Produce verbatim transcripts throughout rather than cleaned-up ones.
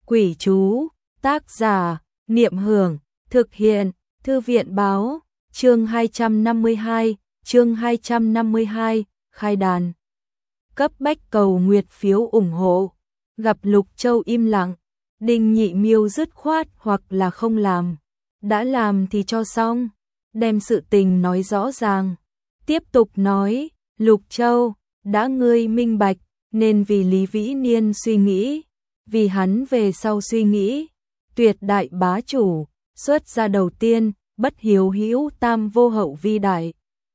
Quỷ chú, tác giả, Niệm Hưởng, thực hiện, Thư viện báo, chương hai trăm năm mươi hai, chương hai trăm năm mươi hai, khai đàn. Cấp bách cầu nguyệt phiếu ủng hộ, gặp Lục Châu im lặng, Đinh Nhị Miêu dứt khoát hoặc là không làm, đã làm thì cho xong, đem sự tình nói rõ ràng. Tiếp tục nói, Lục Châu, đã ngươi minh bạch, nên vì Lý Vĩ Niên suy nghĩ, vì hắn về sau suy nghĩ, tuyệt đại bá chủ, xuất ra đầu tiên, bất hiếu hữu tam vô hậu vi đại.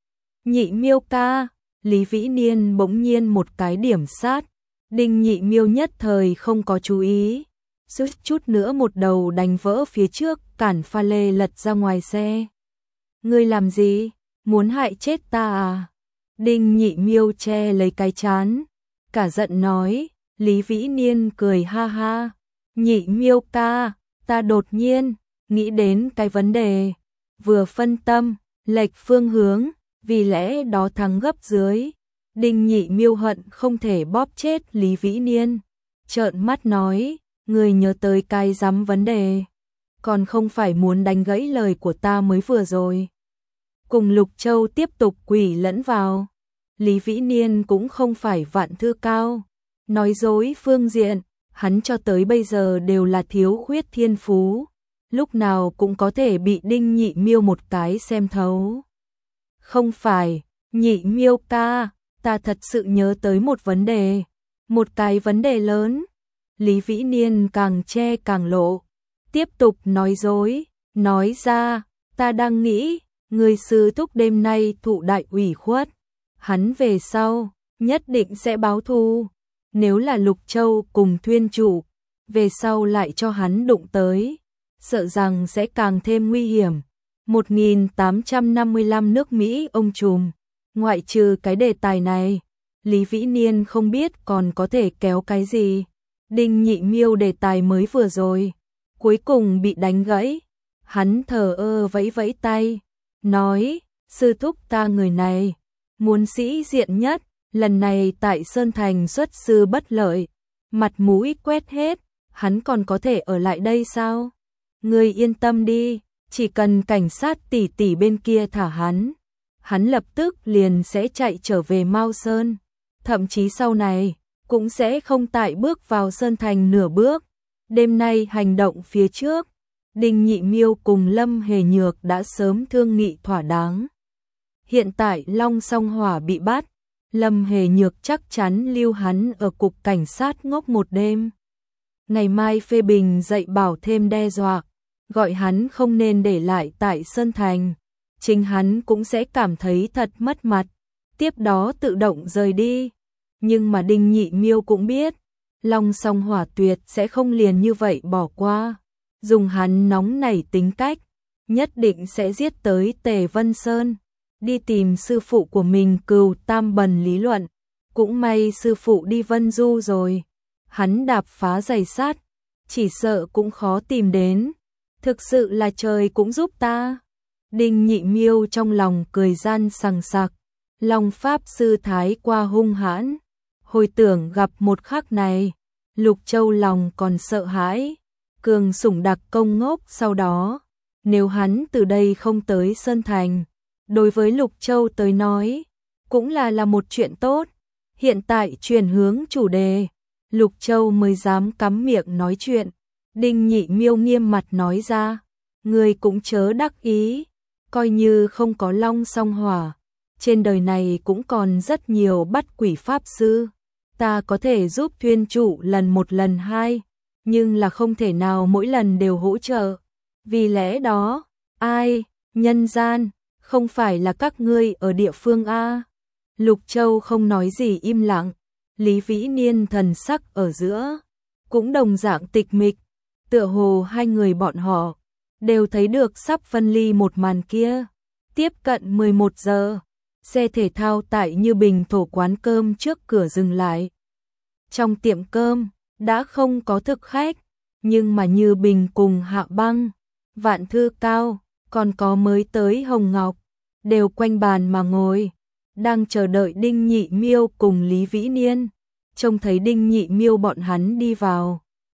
Nhị Miêu ca, Lý Vĩ Niên bỗng nhiên một cái điểm sát, Đinh Nhị Miêu nhất thời không có chú ý, suýt chút nữa một đầu đánh vỡ phía trước, cản pha lê lật ra ngoài xe. Ngươi làm gì? Muốn hại chết ta à? Đinh Nhị Miêu che lấy cái chán, cả giận nói. Lý Vĩ Niên cười ha ha, Nhị Miêu ca, ta đột nhiên nghĩ đến cái vấn đề, vừa phân tâm, lệch phương hướng, vì lẽ đó thắng gấp dưới. Đinh Nhị Miêu hận không thể bóp chết Lý Vĩ Niên, trợn mắt nói, người nhớ tới cái rắm vấn đề, còn không phải muốn đánh gãy lời của ta mới vừa rồi. Cùng Lục Châu tiếp tục quỷ lẫn vào, Lý Vĩ Niên cũng không phải vạn thư cao. Nói dối phương diện, hắn cho tới bây giờ đều là thiếu khuyết thiên phú, lúc nào cũng có thể bị Đinh Nhị Miêu một cái xem thấu. Không phải, Nhị Miêu ca, ta thật sự nhớ tới một vấn đề, một cái vấn đề lớn. Lý Vĩ Niên càng che càng lộ, tiếp tục nói dối, nói ra, ta đang nghĩ, người sư thúc đêm nay thụ đại ủy khuất, hắn về sau, nhất định sẽ báo thù. Nếu là Lục Châu cùng thuyên chủ, về sau lại cho hắn đụng tới, sợ rằng sẽ càng thêm nguy hiểm. một nghìn tám trăm năm mươi lăm nước Mỹ ông trùm, ngoại trừ cái đề tài này, Lý Vĩ Niên không biết còn có thể kéo cái gì. Đinh Nhị Miêu đề tài mới vừa rồi, cuối cùng bị đánh gãy, hắn thờ ơ vẫy vẫy tay, nói, sư thúc ta người này, muốn sĩ diện nhất. Lần này tại Sơn Thành xuất sư bất lợi, mặt mũi quét hết, hắn còn có thể ở lại đây sao? Ngươi yên tâm đi, chỉ cần cảnh sát tỷ tỷ bên kia thả hắn, hắn lập tức liền sẽ chạy trở về Mao Sơn, thậm chí sau này cũng sẽ không tại bước vào Sơn Thành nửa bước. Đêm nay hành động phía trước, Đinh Nhị Miêu cùng Lâm Hề Nhược đã sớm thương nghị thỏa đáng. Hiện tại Long Song Hỏa bị bắt, Lâm Hề Nhược chắc chắn lưu hắn ở cục cảnh sát ngốc một đêm. Ngày mai phê bình dạy bảo thêm đe dọa, gọi hắn không nên để lại tại Sơn Thành. Chính hắn cũng sẽ cảm thấy thật mất mặt, tiếp đó tự động rời đi. Nhưng mà Đinh Nhị Miêu cũng biết, Long Song Hỏa tuyệt sẽ không liền như vậy bỏ qua. Dùng hắn nóng nảy tính cách, nhất định sẽ giết tới Tề Vân Sơn. Đi tìm sư phụ của mình Cừu Tam Bần lý luận, cũng may sư phụ đi Vân Du rồi, hắn đạp phá giày sắt, chỉ sợ cũng khó tìm đến, thực sự là trời cũng giúp ta. Đinh Nhị Miêu trong lòng cười gian sằng sặc, Long Pháp sư thái qua hung hãn, hồi tưởng gặp một khắc này, Lục Châu lòng còn sợ hãi, cường sủng đặc công ngốc sau đó, nếu hắn từ đây không tới Sơn Thành, đối với Lục Châu tới nói, cũng là là một chuyện tốt. Hiện tại chuyển hướng chủ đề, Lục Châu mới dám cắm miệng nói chuyện. Đinh Nhị Miêu nghiêm mặt nói ra, người cũng chớ đắc ý, coi như không có Long Song Hỏa, trên đời này cũng còn rất nhiều bắt quỷ pháp sư. Ta có thể giúp thuyên chủ lần một lần hai, nhưng là không thể nào mỗi lần đều hỗ trợ. Vì lẽ đó, ai, nhân gian, không phải là các ngươi ở địa phương A. Lục Châu không nói gì im lặng, Lý Vĩ Niên thần sắc ở giữa, cũng đồng dạng tịch mịch, tựa hồ hai người bọn họ, đều thấy được sắp phân ly một màn kia. Tiếp cận mười một giờ, xe thể thao tại Như Bình thổ quán cơm trước cửa dừng lại. Trong tiệm cơm, đã không có thực khách, nhưng mà Như Bình cùng Hạ Băng, Vạn Thư Cao, còn có mới tới Hồng Ngọc, đều quanh bàn mà ngồi, đang chờ đợi Đinh Nhị Miêu cùng Lý Vĩ Niên. Trông thấy Đinh Nhị Miêu bọn hắn đi vào,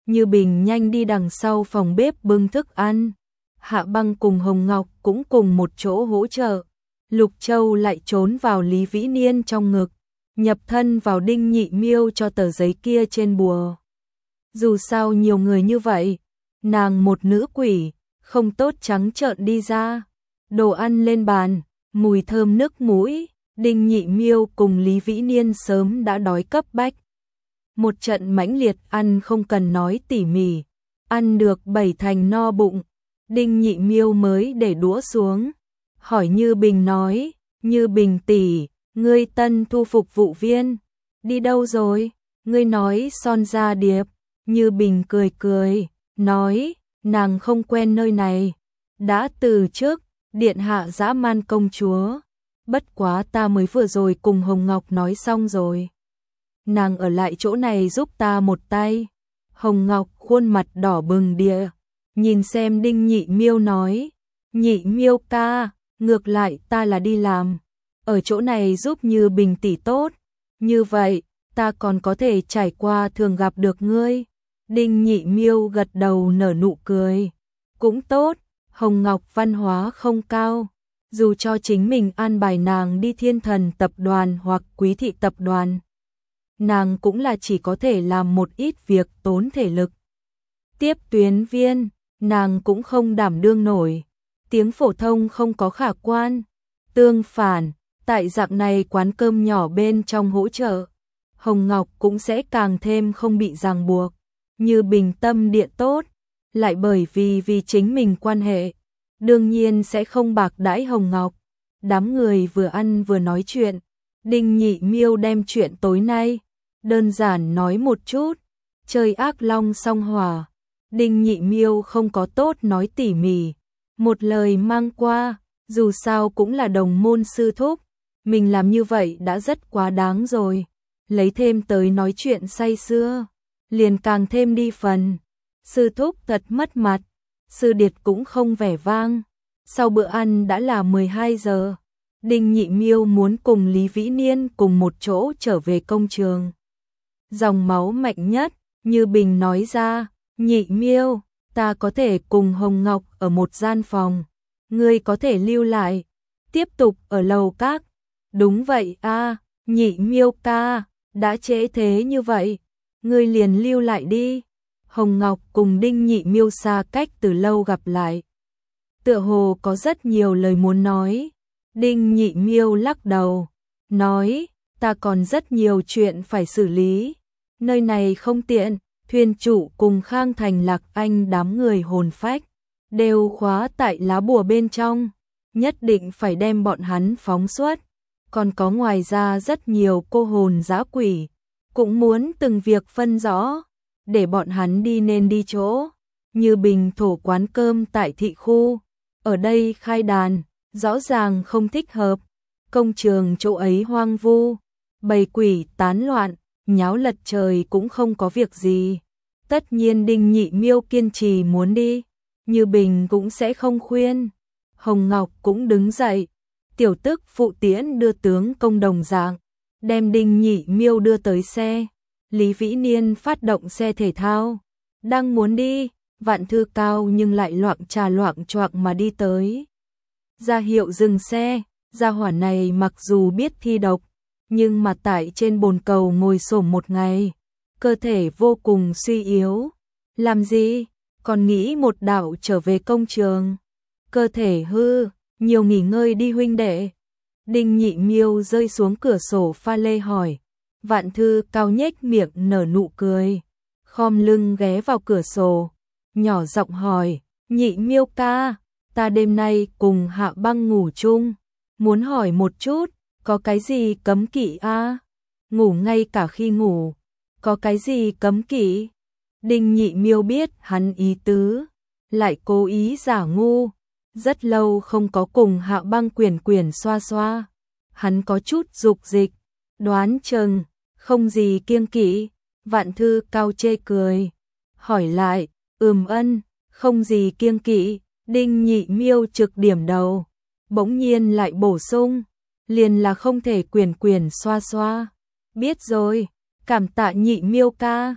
Như Bình nhanh đi đằng sau phòng bếp bưng thức ăn. Hạ Băng cùng Hồng Ngọc cũng cùng một chỗ hỗ trợ. Lục Châu lại trốn vào Lý Vĩ Niên trong ngực, nhập thân vào Đinh Nhị Miêu cho tờ giấy kia trên bùa. Dù sao nhiều người như vậy, nàng một nữ quỷ, không tốt trắng trợn đi ra. Đồ ăn lên bàn, mùi thơm nức mũi, Đinh Nhị Miêu cùng Lý Vĩ Niên sớm đã đói cấp bách. Một trận mãnh liệt ăn không cần nói tỉ mỉ, ăn được bảy thành no bụng, Đinh Nhị Miêu mới để đũa xuống, hỏi Như Bình nói, Như Bình tỷ, ngươi tân thu phục vụ viên, đi đâu rồi? Ngươi nói Son Gia Điệp. Như Bình cười cười, nói, nàng không quen nơi này, đã từ trước, điện hạ dã man công chúa, bất quá ta mới vừa rồi cùng Hồng Ngọc nói xong rồi. Nàng ở lại chỗ này giúp ta một tay. Hồng Ngọc khuôn mặt đỏ bừng đìa, nhìn xem Đinh Nhị Miêu nói, Nhị Miêu ca, ngược lại ta là đi làm, ở chỗ này giúp Như Bình tỷ tốt, như vậy, ta còn có thể trải qua thường gặp được ngươi. Đinh Nhị Miêu gật đầu nở nụ cười, cũng tốt, Hồng Ngọc văn hóa không cao, dù cho chính mình an bài nàng đi Thiên Thần tập đoàn hoặc Quý thị tập đoàn, nàng cũng là chỉ có thể làm một ít việc tốn thể lực. Tiếp tuyến viên, nàng cũng không đảm đương nổi, tiếng phổ thông không có khả quan. Tương phản, tại dạng này quán cơm nhỏ bên trong hỗ trợ, Hồng Ngọc cũng sẽ càng thêm không bị ràng buộc. Như Bình tâm địa tốt, lại bởi vì vì chính mình quan hệ, đương nhiên sẽ không bạc đãi Hồng Ngọc. Đám người vừa ăn vừa nói chuyện, Đinh Nhị Miêu đem chuyện tối nay đơn giản nói một chút, chơi ác long song hỏa. Đinh Nhị Miêu không có tốt nói tỉ mỉ, một lời mang qua, dù sao cũng là đồng môn sư thúc, mình làm như vậy đã rất quá đáng rồi, lấy thêm tới nói chuyện say sưa, liền càng thêm đi phần. Sư thúc thật mất mặt, sư điệt cũng không vẻ vang. Sau bữa ăn đã là mười hai giờ, Đinh Nhị Miêu muốn cùng Lý Vĩ Niên cùng một chỗ trở về công trường. Dòng máu mạnh nhất, Như Bình nói ra, Nhị Miêu, ta có thể cùng Hồng Ngọc ở một gian phòng, ngươi có thể lưu lại, tiếp tục ở lầu các. Đúng vậy a, Nhị Miêu ca, đã trễ thế như vậy, ngươi liền lưu lại đi. Hồng Ngọc cùng Đinh Nhị Miêu xa cách từ lâu gặp lại, tựa hồ có rất nhiều lời muốn nói. Đinh Nhị Miêu lắc đầu, nói, ta còn rất nhiều chuyện phải xử lý, nơi này không tiện. Thuyền chủ cùng Khang Thành Lạc Anh đám người hồn phách đều khóa tại lá bùa bên trong, nhất định phải đem bọn hắn phóng xuất. Còn có ngoài ra rất nhiều cô hồn dã quỷ, cũng muốn từng việc phân rõ, để bọn hắn đi nên đi chỗ. Như Bình thổ quán cơm tại thị khu, ở đây khai đàn, rõ ràng không thích hợp. Công trường chỗ ấy hoang vu, bầy quỷ tán loạn, nháo lật trời cũng không có việc gì. Tất nhiên Đinh Nhị Miêu kiên trì muốn đi, Như Bình cũng sẽ không khuyên. Hồng Ngọc cũng đứng dậy, tiểu tức phụ tiễn đưa tướng công đồng dạng, đem Đinh Nhị Miêu đưa tới xe. Lý Vĩ Niên phát động xe thể thao, đang muốn đi, Vạn Thư Cao nhưng lại loạng trà loạng choạng mà đi tới. Ra hiệu dừng xe, gia hỏa này mặc dù biết thi độc, nhưng mà tại trên bồn cầu ngồi xổm một ngày, cơ thể vô cùng suy yếu. Làm gì? Còn nghĩ một đạo trở về công trường. Cơ thể hư, nhiều nghỉ ngơi đi huynh đệ. Đinh Nhị Miêu rơi xuống cửa sổ pha lê hỏi. Vạn Thư Cao nhếch miệng nở nụ cười, khom lưng ghé vào cửa sổ, nhỏ giọng hỏi, Nhị Miêu ca, ta đêm nay cùng Hạ Băng ngủ chung, muốn hỏi một chút, có cái gì cấm kỵ a? Ngủ ngay cả khi ngủ, có cái gì cấm kỵ? Đinh Nhị Miêu biết hắn ý tứ, lại cố ý giả ngu, rất lâu không có cùng Hạ Băng quyển quyển xoa xoa, hắn có chút dục dịch, đoán chừng không gì kiêng kỵ. Vạn Thư Cao chê cười, hỏi lại, ừm ân, không gì kiêng kỵ. Đinh Nhị Miêu trực điểm đầu, bỗng nhiên lại bổ sung, liền là không thể quyển quyển xoa xoa. Biết rồi, cảm tạ Nhị Miêu ca.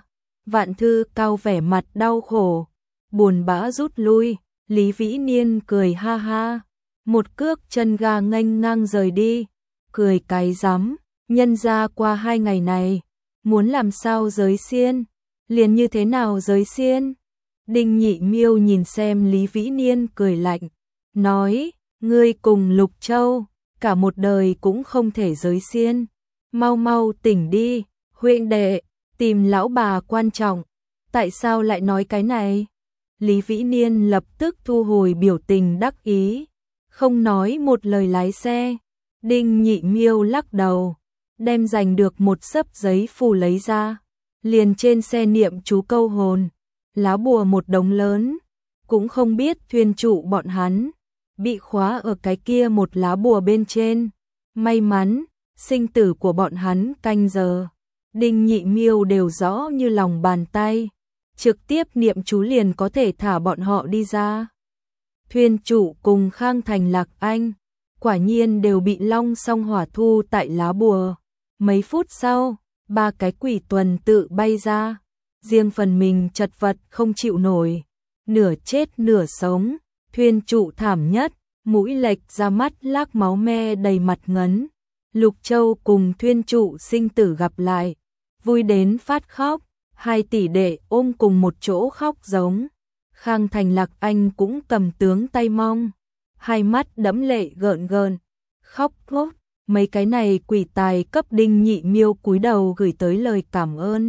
Vạn Thư Cao vẻ mặt đau khổ, buồn bã rút lui, Lý Vĩ Niên cười ha ha, một cước chân ga nghênh ngang rời đi, cười cái rắm, nhân ra qua hai ngày này, muốn làm sao giới xiên, liền như thế nào giới xiên. Đinh Nhị Miêu nhìn xem Lý Vĩ Niên cười lạnh, nói, ngươi cùng Lục Châu, cả một đời cũng không thể giới xiên, mau mau tỉnh đi, huynh đệ, tìm lão bà quan trọng, tại sao lại nói cái này? Lý Vĩ Niên lập tức thu hồi biểu tình đắc ý, không nói một lời lái xe. Đinh Nhị Miêu lắc đầu, đem giành được một xấp giấy phù lấy ra, liền trên xe niệm chú câu hồn, lá bùa một đống lớn, cũng không biết thuyền trụ bọn hắn bị khóa ở cái kia một lá bùa bên trên. May mắn, sinh tử của bọn hắn canh giờ, Đinh Nhị Miêu đều rõ như lòng bàn tay, trực tiếp niệm chú liền có thể thả bọn họ đi ra. Thuyền trụ cùng Khang Thành Lạc Anh, quả nhiên đều bị long song hỏa thu tại lá bùa. Mấy phút sau, ba cái quỷ tuần tự bay ra, riêng phần mình chật vật không chịu nổi, nửa chết nửa sống, thuyền trụ thảm nhất, mũi lệch ra mắt lác máu me đầy mặt ngấn. Lục Châu cùng thuyền trụ sinh tử gặp lại, vui đến phát khóc, hai tỷ đệ ôm cùng một chỗ khóc giống. Khang Thành Lạc Anh cũng cầm tướng tay mong, hai mắt đẫm lệ gợn gợn, khóc thốt. Mấy cái này quỷ tài cấp Đinh Nhị Miêu cúi đầu gửi tới lời cảm ơn.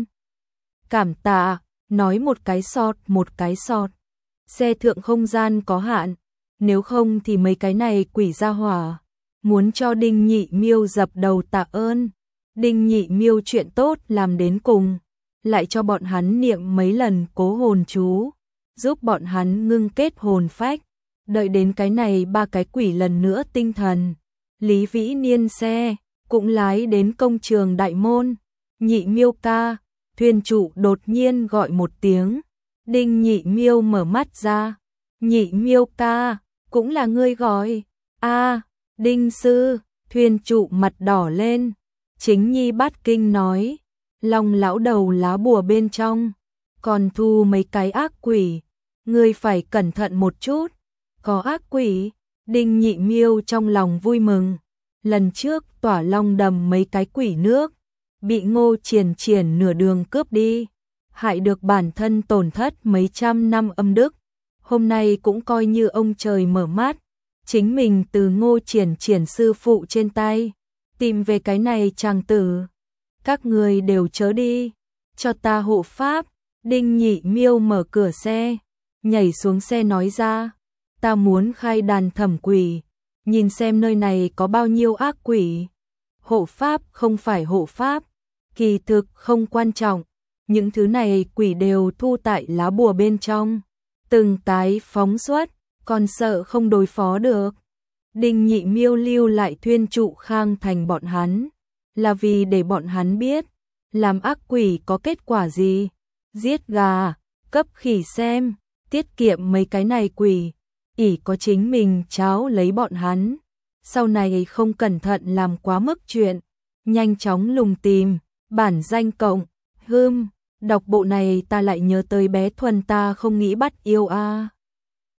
Cảm tạ, nói một cái sọt một cái sọt. Xe thượng không gian có hạn, nếu không thì mấy cái này quỷ ra hỏa, muốn cho Đinh Nhị Miêu dập đầu tạ ơn. Đinh Nhị Miêu chuyện tốt làm đến cùng, lại cho bọn hắn niệm mấy lần cố hồn chú, giúp bọn hắn ngưng kết hồn phách, đợi đến cái này ba cái quỷ lần nữa tinh thần. Lý Vĩ Niên xe cũng lái đến công trường đại môn. Nhị Miêu ca, thuyền trụ đột nhiên gọi một tiếng. Đinh Nhị Miêu mở mắt ra. Nhị Miêu ca, cũng là ngươi gọi. A, Đinh sư, thuyền trụ mặt đỏ lên. Chính Nhi Bát Kinh nói, Long lão đầu lá bùa bên trong còn thu mấy cái ác quỷ, ngươi phải cẩn thận một chút. Có ác quỷ? Đinh Nhị Miêu trong lòng vui mừng. Lần trước tỏa long đầm mấy cái quỷ nước, bị Ngô Triển Triển nửa đường cướp đi, hại được bản thân tổn thất mấy trăm năm âm đức. Hôm nay cũng coi như ông trời mở mắt, chính mình từ Ngô Triển Triển sư phụ trên tay tìm về cái này chàng tử. Các người đều chớ đi, cho ta hộ pháp. Đinh Nhị Miêu mở cửa xe, nhảy xuống xe nói ra, ta muốn khai đàn thẩm quỷ, nhìn xem nơi này có bao nhiêu ác quỷ. Hộ pháp không phải hộ pháp, kỳ thực không quan trọng, những thứ này quỷ đều thu tại lá bùa bên trong, từng cái phóng xuất, còn sợ không đối phó được. Đinh Nhị Miêu lưu lại thuyền trụ Khang Thành bọn hắn, là vì để bọn hắn biết, làm ác quỷ có kết quả gì. Giết gà, cấp khỉ xem, tiết kiệm mấy cái này quỷ, ỷ có chính mình cháo lấy bọn hắn. Sau này không cẩn thận làm quá mức chuyện, nhanh chóng lùng tìm, bản danh cộng, hưm, đọc bộ này ta lại nhớ tới bé Thuần ta không nghĩ bắt yêu a.